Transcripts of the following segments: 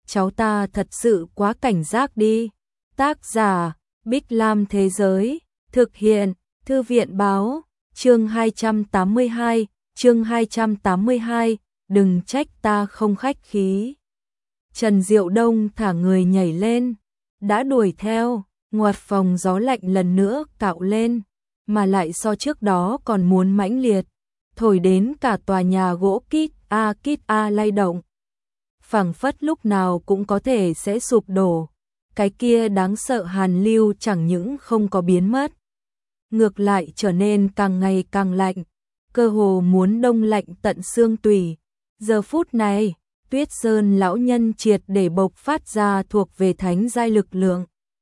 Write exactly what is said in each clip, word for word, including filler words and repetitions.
cháu ta thật sự quá cảnh giác đi. Tác giả Bích Lam Thế Giới, thực hiện Thư viện Báo, chương hai trăm tám mươi hai, chương hai trăm tám mươi hai, đừng trách ta không khách khí. Trần Diệu Đông thả người nhảy lên, đã đuổi theo, ngoặt phòng gió lạnh lần nữa cạo lên, mà lại so trước đó còn muốn mãnh liệt, thổi đến cả tòa nhà gỗ kít a kít a lay động. Phảng phất lúc nào cũng có thể sẽ sụp đổ, cái kia đáng sợ hàn lưu chẳng những không có biến mất, ngược lại trở nên càng ngày càng lạnh, cơ hồ muốn đông lạnh tận xương tủy. Giờ phút này, Tuyết Sơn lão nhân triệt để bộc phát ra thuộc về thánh giai lực lượng.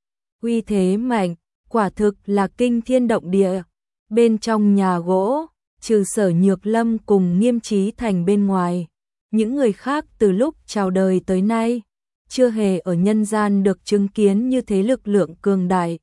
Uy thế mạnh, quả thực là kinh thiên động địa. Bên trong nhà gỗ, trừ Sở Nhược Lâm cùng Nghiêm Chí Thành bên ngoài, những người khác từ lúc chào đời tới nay, chưa hề ở nhân gian được chứng kiến như thế lực lượng cường đại.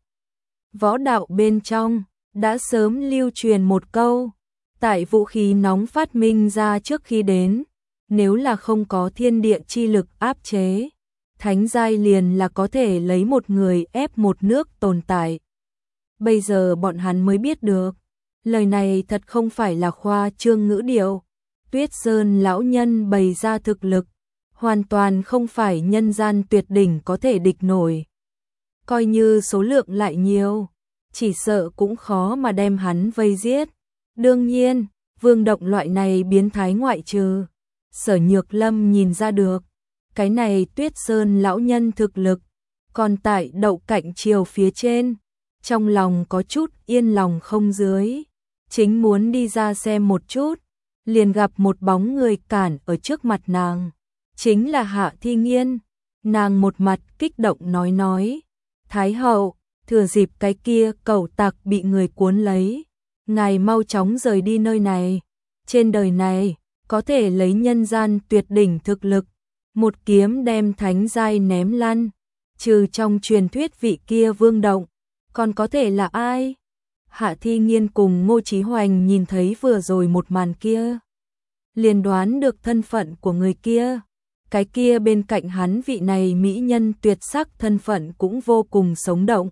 Võ đạo bên trong, đã sớm lưu truyền một câu, tại vũ khí nóng phát minh ra trước khi đến, nếu là không có thiên địa chi lực áp chế, thánh giai liền là có thể lấy một người ép một nước tồn tại. Bây giờ bọn hắn mới biết được, lời này thật không phải là khoa trương ngữ điệu. Tuyết Sơn lão nhân bày ra thực lực, hoàn toàn không phải nhân gian tuyệt đỉnh có thể địch nổi. Coi như số lượng lại nhiều, chỉ sợ cũng khó mà đem hắn vây giết. Đương nhiên, Vương Động loại này biến thái ngoại trừ, Sở Nhược Lâm nhìn ra được, cái này Tuyết Sơn lão nhân thực lực, còn tại đậu cạnh chiều phía trên, trong lòng có chút yên lòng không dưới, chính muốn đi ra xem một chút, liền gặp một bóng người cản ở trước mặt nàng, chính là Hạ Thi Nghiên. Nàng một mặt kích động nói nói, Thái hậu, thừa dịp cái kia cẩu tặc bị người cuốn lấy, ngài mau chóng rời đi nơi này, trên đời này, có thể lấy nhân gian tuyệt đỉnh thực lực, một kiếm đem thánh giai ném lăn, trừ trong truyền thuyết vị kia Vương Động, còn có thể là ai? Hạ Thi Nghiên cùng Ngô Chí Hoành nhìn thấy vừa rồi một màn kia, liền đoán được thân phận của người kia, cái kia bên cạnh hắn vị này mỹ nhân tuyệt sắc thân phận cũng vô cùng sống động.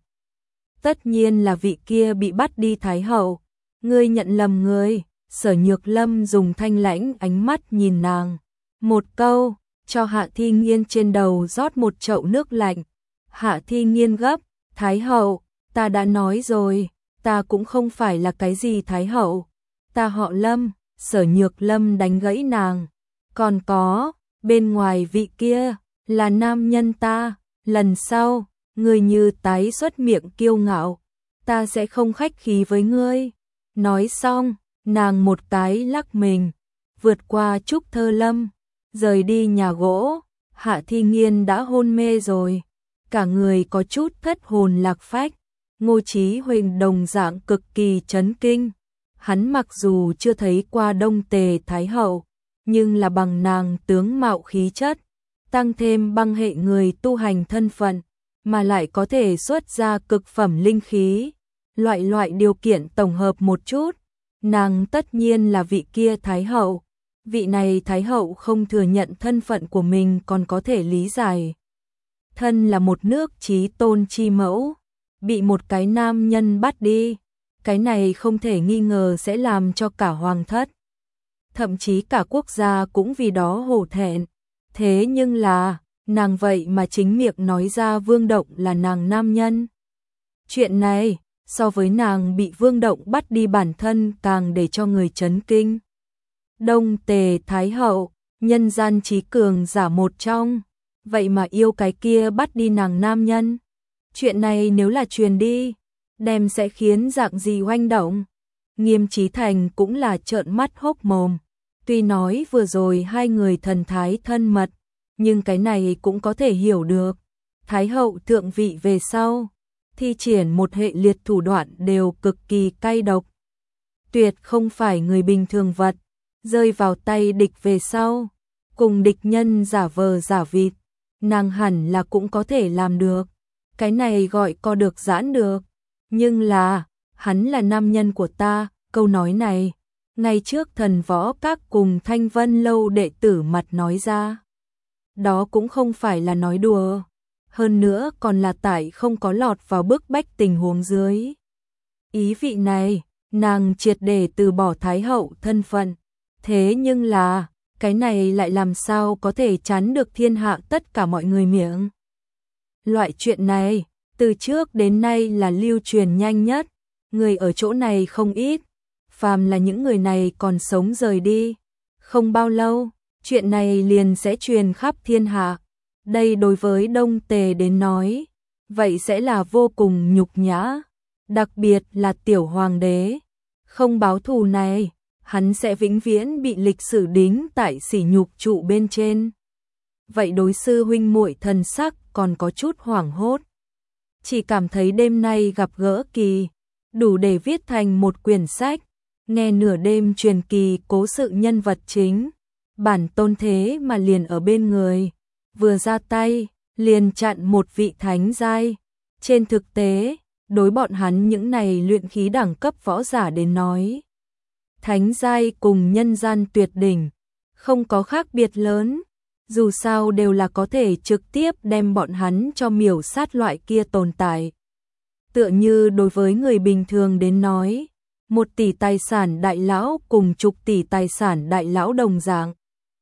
Tất nhiên là vị kia bị bắt đi Thái hậu, ngươi nhận lầm người. Sở Nhược Lâm dùng thanh lãnh ánh mắt nhìn nàng, một câu, cho Hạ Thi Nghiên trên đầu rót một chậu nước lạnh. Hạ Thi Nghiên gấp, Thái hậu, ta đã nói rồi, ta cũng không phải là cái gì Thái hậu, ta họ Lâm. Sở Nhược Lâm đánh gãy nàng, còn có, bên ngoài vị kia, là nam nhân ta, lần sau, ngươi như tái xuất miệng kiêu ngạo, ta sẽ không khách khí với ngươi. Nói xong, nàng một cái lắc mình, vượt qua Trúc Thơ Lâm, rời đi nhà gỗ. Hạ Thi Nghiên đã hôn mê rồi, cả người có chút thất hồn lạc phách. Ngô Chí Huỳnh đồng dạng cực kỳ chấn kinh, hắn mặc dù chưa thấy qua Đông Tề Thái hậu, nhưng là bằng nàng tướng mạo khí chất, tăng thêm băng hệ người tu hành thân phận, mà lại có thể xuất ra cực phẩm linh khí, loại loại điều kiện tổng hợp một chút, nàng tất nhiên là vị kia Thái hậu. Vị này Thái hậu không thừa nhận thân phận của mình còn có thể lý giải. Thân là một nước chí tôn chi mẫu, bị một cái nam nhân bắt đi, cái này không thể nghi ngờ sẽ làm cho cả hoàng thất, thậm chí cả quốc gia cũng vì đó hổ thẹn. Thế nhưng là, nàng vậy mà chính miệng nói ra Vương Động là nàng nam nhân. Chuyện này, so với nàng bị Vương Động bắt đi bản thân càng để cho người chấn kinh. Đông Tề Thái hậu, nhân gian trí cường giả một trong, vậy mà yêu cái kia bắt đi nàng nam nhân. Chuyện này nếu là truyền đi, đem sẽ khiến dạng gì oanh động. Nghiêm Chí Thành cũng là trợn mắt hốc mồm. Tuy nói vừa rồi hai người thần thái thân mật, nhưng cái này cũng có thể hiểu được. Thái hậu thượng vị về sau, thi triển một hệ liệt thủ đoạn đều cực kỳ cay độc. Tuyệt không phải người bình thường vật, rơi vào tay địch về sau, cùng địch nhân giả vờ giả vịt, nàng hẳn là cũng có thể làm được. Cái này gọi co được giãn được. Nhưng là, hắn là nam nhân của ta, câu nói này, ngay trước thần võ các cùng Thanh Vân lâu đệ tử mặt nói ra. đó cũng không phải là nói đùa. Hơn nữa còn là tại không có lọt vào bức bách tình huống dưới. Ý vị này, nàng triệt để từ bỏ Thái hậu thân phận. Thế nhưng là, cái này lại làm sao có thể chắn được thiên hạ tất cả mọi người miệng. Loại chuyện này, từ trước đến nay là lưu truyền nhanh nhất, người ở chỗ này không ít, phàm là những người này còn sống rời đi. Không bao lâu, chuyện này liền sẽ truyền khắp thiên hạ. Đây đối với Đông Tề đến nói, vậy sẽ là vô cùng nhục nhã, đặc biệt là tiểu hoàng đế. Không báo thù này, hắn sẽ vĩnh viễn bị lịch sử đính tại sỉ nhục trụ bên trên. Vậy đối sư huynh muội thần sắc còn có chút hoảng hốt. Chỉ cảm thấy đêm nay gặp gỡ kỳ, đủ để viết thành một quyển sách, nghe nửa đêm truyền kỳ cố sự nhân vật chính. Bản tôn thế mà liền ở bên người, vừa ra tay, liền chặn một vị thánh giai. Trên thực tế, đối bọn hắn những này luyện khí đẳng cấp võ giả đến nói, thánh giai cùng nhân gian tuyệt đỉnh, không có khác biệt lớn, dù sao đều là có thể trực tiếp đem bọn hắn cho miểu sát loại kia tồn tại. Tựa như đối với người bình thường đến nói, một tỷ tài sản đại lão cùng chục tỷ tài sản đại lão đồng dạng.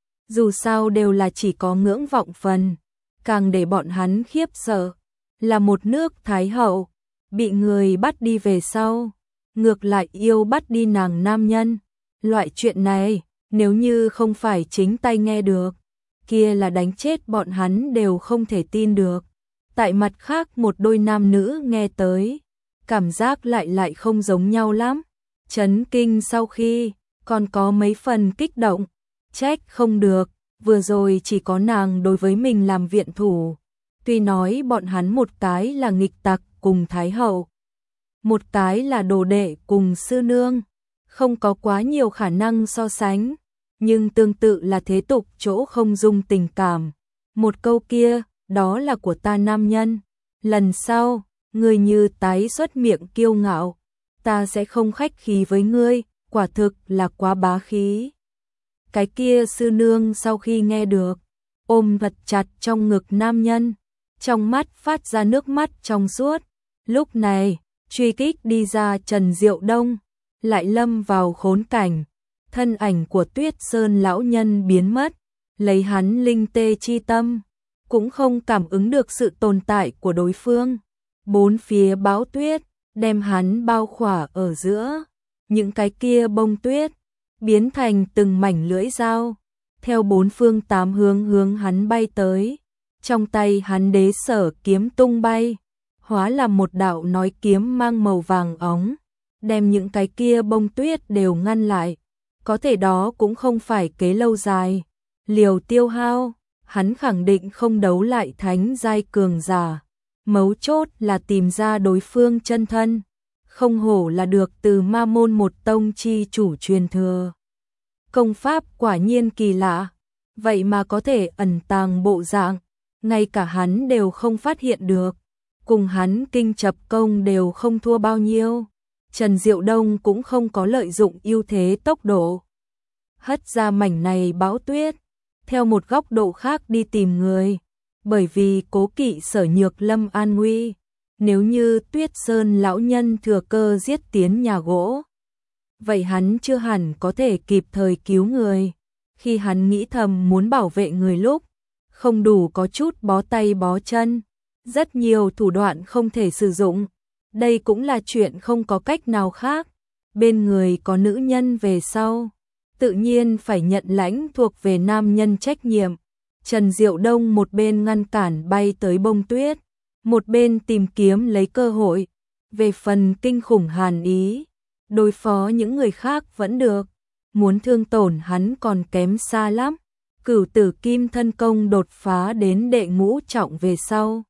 Dù sao đều là chỉ có ngưỡng vọng phần, càng để bọn hắn khiếp sợ, là một nước Thái hậu, bị người bắt đi về sau, ngược lại yêu bắt đi nàng nam nhân. Loại chuyện này, nếu như không phải chính tay nghe được, kia là đánh chết bọn hắn đều không thể tin được. Tại mặt khác một đôi nam nữ nghe tới, cảm giác lại lại không giống nhau lắm. Chấn kinh sau khi, còn có mấy phần kích động, trách không được, vừa rồi chỉ có nàng đối với mình làm viện thủ. Tuy nói bọn hắn một cái là nghịch tặc cùng Thái hậu, một cái là đồ đệ cùng sư nương, không có quá nhiều khả năng so sánh, nhưng tương tự là thế tục chỗ không dung tình cảm. Một câu kia, đó là của ta nam nhân. Lần sau, ngươi như tái xuất miệng kiêu ngạo, ta sẽ không khách khí với ngươi, quả thực là quá bá khí. Cái kia sư nương sau khi nghe được, ôm thật chặt trong ngực nam nhân, trong mắt phát ra nước mắt trong suốt. Lúc này, truy kích đi ra Trần Diệu Đông, lại lâm vào khốn cảnh. Thân ảnh của Tuyết Sơn lão nhân biến mất, lấy hắn linh tê chi tâm, cũng không cảm ứng được sự tồn tại của đối phương. Bốn phía bão tuyết, đem hắn bao khỏa ở giữa. Những cái kia bông tuyết, biến thành từng mảnh lưỡi dao, theo bốn phương tám hướng hướng hắn bay tới. Trong tay hắn đế sở kiếm tung bay, hóa làm một đạo nói kiếm mang màu vàng óng, đem những cái kia bông tuyết đều ngăn lại. Có thể đó cũng không phải kế lâu dài, liều tiêu hao, hắn khẳng định không đấu lại thánh giai cường giả. Mấu chốt là tìm ra đối phương chân thân, không hổ là được từ Ma Môn một tông chi chủ truyền thừa. Công pháp quả nhiên kỳ lạ, vậy mà có thể ẩn tàng bộ dạng, ngay cả hắn đều không phát hiện được, cùng hắn kinh chập công đều không thua bao nhiêu. Trần Diệu Đông cũng không có lợi dụng ưu thế tốc độ, hất ra mảnh này bão tuyết, theo một góc độ khác đi tìm người, bởi vì cố kỵ Sở Nhược Lâm an nguy. Nếu như Tuyết Sơn lão nhân thừa cơ giết tiến nhà gỗ, vậy hắn chưa hẳn có thể kịp thời cứu người. Khi hắn nghĩ thầm muốn bảo vệ người lúc, không đủ có chút bó tay bó chân, rất nhiều thủ đoạn không thể sử dụng. Đây cũng là chuyện không có cách nào khác. Bên người có nữ nhân về sau, tự nhiên phải nhận lãnh thuộc về nam nhân trách nhiệm. Trần Diệu Đông một bên ngăn cản bay tới bông tuyết, một bên tìm kiếm lấy cơ hội. Về phần kinh khủng hàn ý, đối phó những người khác vẫn được, muốn thương tổn hắn còn kém xa lắm. Cửu tử kim thân công đột phá đến đệ ngũ trọng về sau,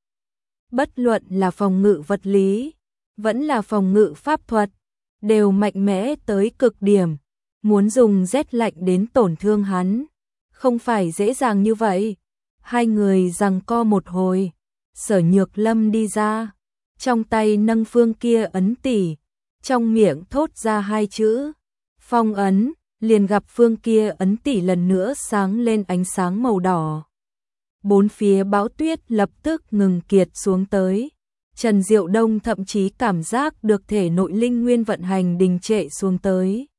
bất luận là phòng ngự vật lý, vẫn là phòng ngự pháp thuật, đều mạnh mẽ tới cực điểm. Muốn dùng rét lạnh đến tổn thương hắn, không phải dễ dàng như vậy. Hai người giằng co một hồi, Sở Nhược Lâm đi ra, trong tay nâng phương kia ấn tỷ, trong miệng thốt ra hai chữ phong ấn, liền gặp phương kia ấn tỷ lần nữa sáng lên ánh sáng màu đỏ. bốn phía bão tuyết lập tức ngừng kiệt xuống tới. Trần Diệu Đông thậm chí cảm giác được thể nội linh nguyên vận hành đình trệ xuống tới.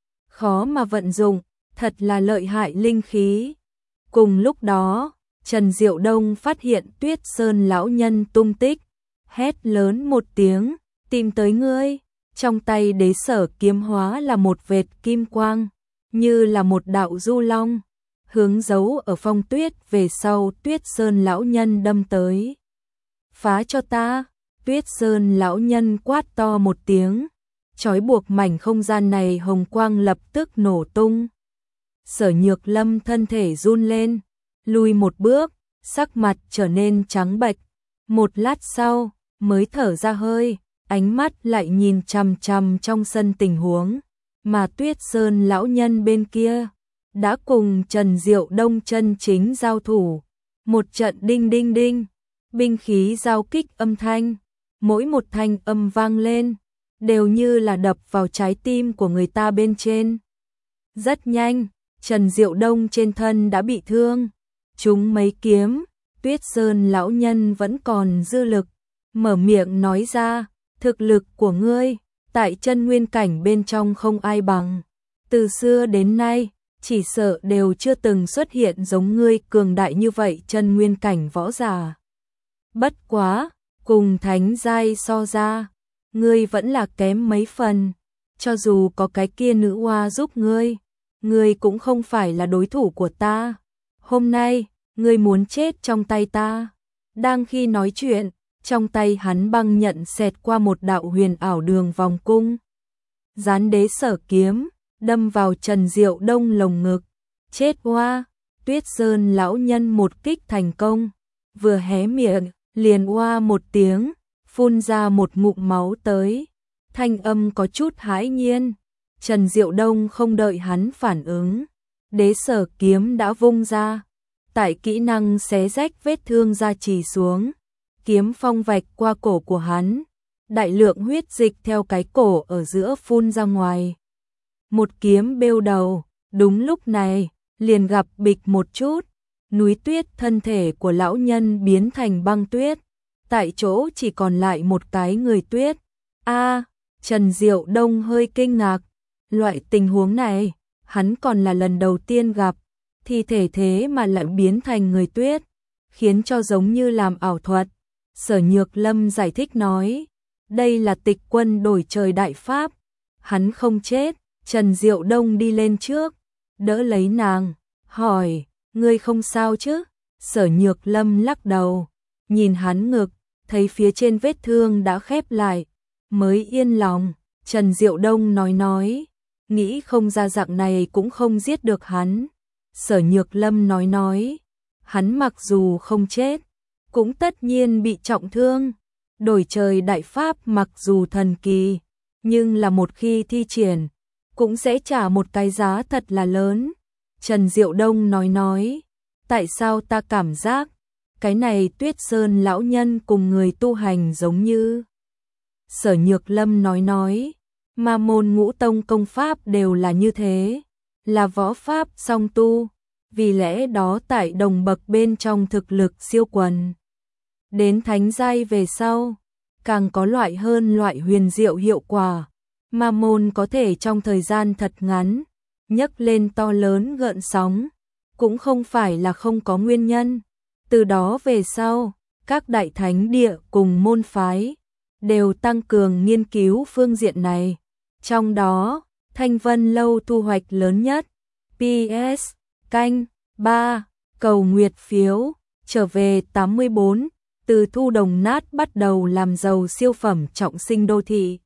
Khó mà vận dụng, thật là lợi hại linh khí. Cùng lúc đó, Trần Diệu Đông phát hiện Tuyết Sơn lão nhân tung tích, hét lớn một tiếng, tìm tới ngươi. Trong tay đế sở kiếm hóa là một vệt kim quang, như là một đạo du long, hướng giấu ở phong tuyết về sau Tuyết Sơn lão nhân đâm tới. Phá cho ta! Tuyết Sơn lão nhân quát to một tiếng, trói buộc mảnh không gian này hồng quang lập tức nổ tung. Sở Nhược Lâm thân thể run lên, lùi một bước, sắc mặt trở nên trắng bệch. Một lát sau, mới thở ra hơi, ánh mắt lại nhìn chằm chằm trong sân tình huống, mà Tuyết Sơn lão nhân bên kia đã cùng Trần Diệu Đông chân chính giao thủ. Một trận đinh đinh đinh, binh khí giao kích âm thanh, mỗi một thanh âm vang lên, đều như là đập vào trái tim của người ta bên trên. Rất nhanh, Trần Diệu Đông trên thân đã bị thương, trúng mấy kiếm, Tuyết Sơn lão nhân vẫn còn dư lực, mở miệng nói ra, thực lực của ngươi, tại chân nguyên cảnh bên trong không ai bằng. Từ xưa đến nay, chỉ sợ đều chưa từng xuất hiện giống ngươi cường đại như vậy chân nguyên cảnh võ giả. Bất quá, cùng thánh giai so ra, ngươi vẫn là kém mấy phần, cho dù có cái kia nữ hoa giúp ngươi, ngươi cũng không phải là đối thủ của ta. Hôm nay, ngươi muốn chết trong tay ta. Đang khi nói chuyện, trong tay hắn băng nhận xẹt qua một đạo huyền ảo đường vòng cung. Gián đế sở kiếm, đâm vào Trần Diệu Đông lồng ngực. Chết oa! Tuyết Sơn lão nhân một kích thành công, vừa hé miệng, liền oa một tiếng, phun ra một ngụm máu tới. Thanh âm có chút hãi nhiên. Trần Diệu Đông không đợi hắn phản ứng, đế sở kiếm đã vung ra. Tại kỹ năng xé rách vết thương ra chỉ xuống, kiếm phong vạch qua cổ của hắn, đại lượng huyết dịch theo cái cổ ở giữa phun ra ngoài. Một kiếm bêu đầu, đúng lúc này, liền gặp bịch một chút, núi tuyết thân thể của lão nhân biến thành băng tuyết, tại chỗ chỉ còn lại một cái người tuyết. A, Trần Diệu Đông hơi kinh ngạc, loại tình huống này, hắn còn là lần đầu tiên gặp, thi thể thế mà lại biến thành người tuyết, khiến cho giống như làm ảo thuật. Sở Nhược Lâm giải thích nói, đây là tịch quân đổi trời đại pháp, hắn không chết. Trần Diệu Đông đi lên trước, đỡ lấy nàng, hỏi, ngươi không sao chứ? Sở Nhược Lâm lắc đầu, nhìn hắn ngực, thấy phía trên vết thương đã khép lại, mới yên lòng. Trần Diệu Đông nói nói, nghĩ không ra dạng này cũng không giết được hắn. Sở Nhược Lâm nói nói, hắn mặc dù không chết, cũng tất nhiên bị trọng thương. Đổi trời đại pháp mặc dù thần kỳ, nhưng là một khi thi triển, cũng sẽ trả một cái giá thật là lớn. Trần Diệu Đông nói nói, tại sao ta cảm giác, cái này Tuyết Sơn lão nhân cùng người tu hành giống như. Sở Nhược Lâm nói nói, ma môn ngũ tông công pháp đều là như thế, là võ pháp song tu, vì lẽ đó tại đồng bậc bên trong thực lực siêu quần. Đến thánh giai về sau, càng có loại hơn loại huyền diệu hiệu quả. Ma môn có thể trong thời gian thật ngắn, nhấc lên to lớn gợn sóng, cũng không phải là không có nguyên nhân. Từ đó về sau, các đại thánh địa cùng môn phái đều tăng cường nghiên cứu phương diện này. Trong đó, Thanh Vân Lâu thu hoạch lớn nhất. pê ét canh ba cầu nguyệt phiếu trở về tám mươi bốn, từ thu đồng nát bắt đầu làm giàu siêu phẩm trọng sinh đô thị.